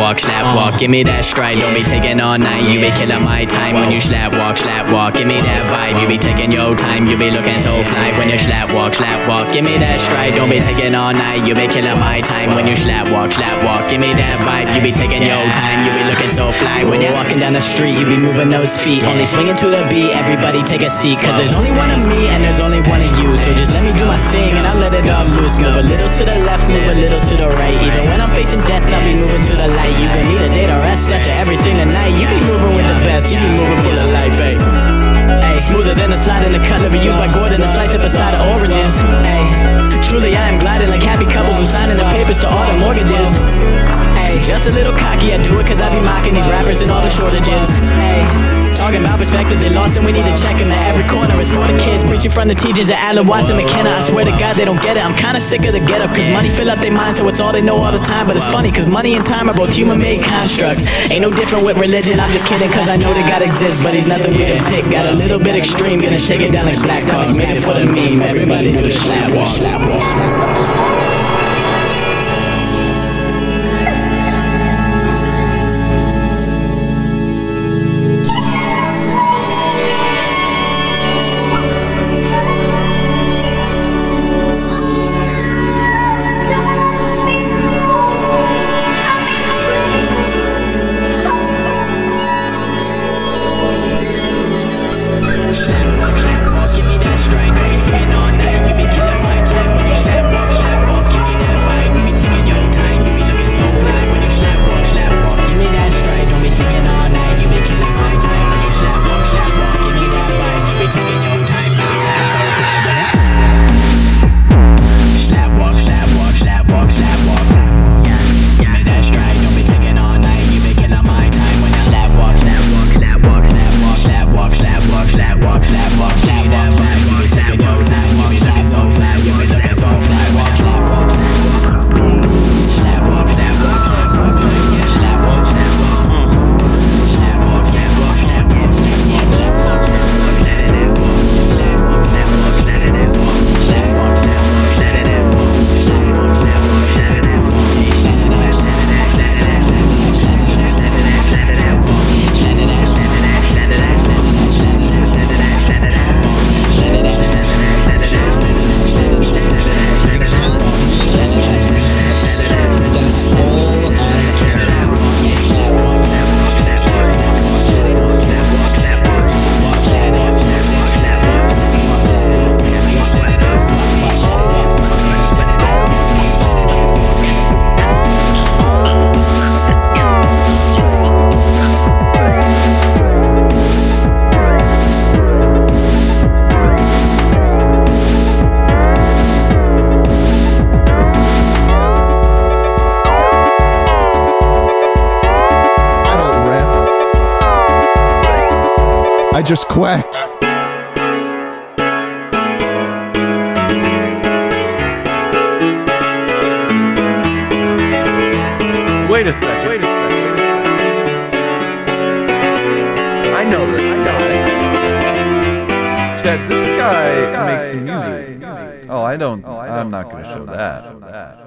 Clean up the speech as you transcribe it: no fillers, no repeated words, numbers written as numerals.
walk. Give me that stride, don't be taking all night. You be killing my time when you slap walk. Give me that vibe, you be taking your time. You be looking so fly when you slap walk. Give me that stride, don't be taking all night. You be killing my time when you slap walk. Give me that vibe, you be taking your time. You be looking so fly when you're walking down the street. You be moving those feet, only swinging to the beat. Everybody take a seat, cause there's only one of me and there's only one of you. So just let me do my thing and I'll let it all loose. Move a little to the left, move a little to the right. Even when I'm facing death, I'll be moving to the light. You gon' need a day to rest after everything tonight. You be moving with the best, you be moving full of life, ayy. Smoother than a slide in the cutlery used by Gordon to slice up a side of oranges. Truly I am gliding like happy couples who signing the papers to all the mortgages. Just a little cocky, I do it cause I be mocking these rappers and all the shortages. Talking about perspective, they lost and we need to check them. At every corner is for the kids, preaching from the teachers of Alan Watson McKenna. I swear to God they don't get it, I'm kinda sick of the get up. Cause money fill up their mind so it's all they know all the time. But it's funny cause money and time are both human made constructs. Ain't no different with religion, I'm just kidding cause I know that God exists. But he's nothing we can pick, got a little bit extreme. Gonna take it down like Black Hawk, made it for the meme. Everybody do the slap walk. I just quacked. Wait a second. I know this guy. Chad, this guy makes some music. Oh, I'm not gonna show that.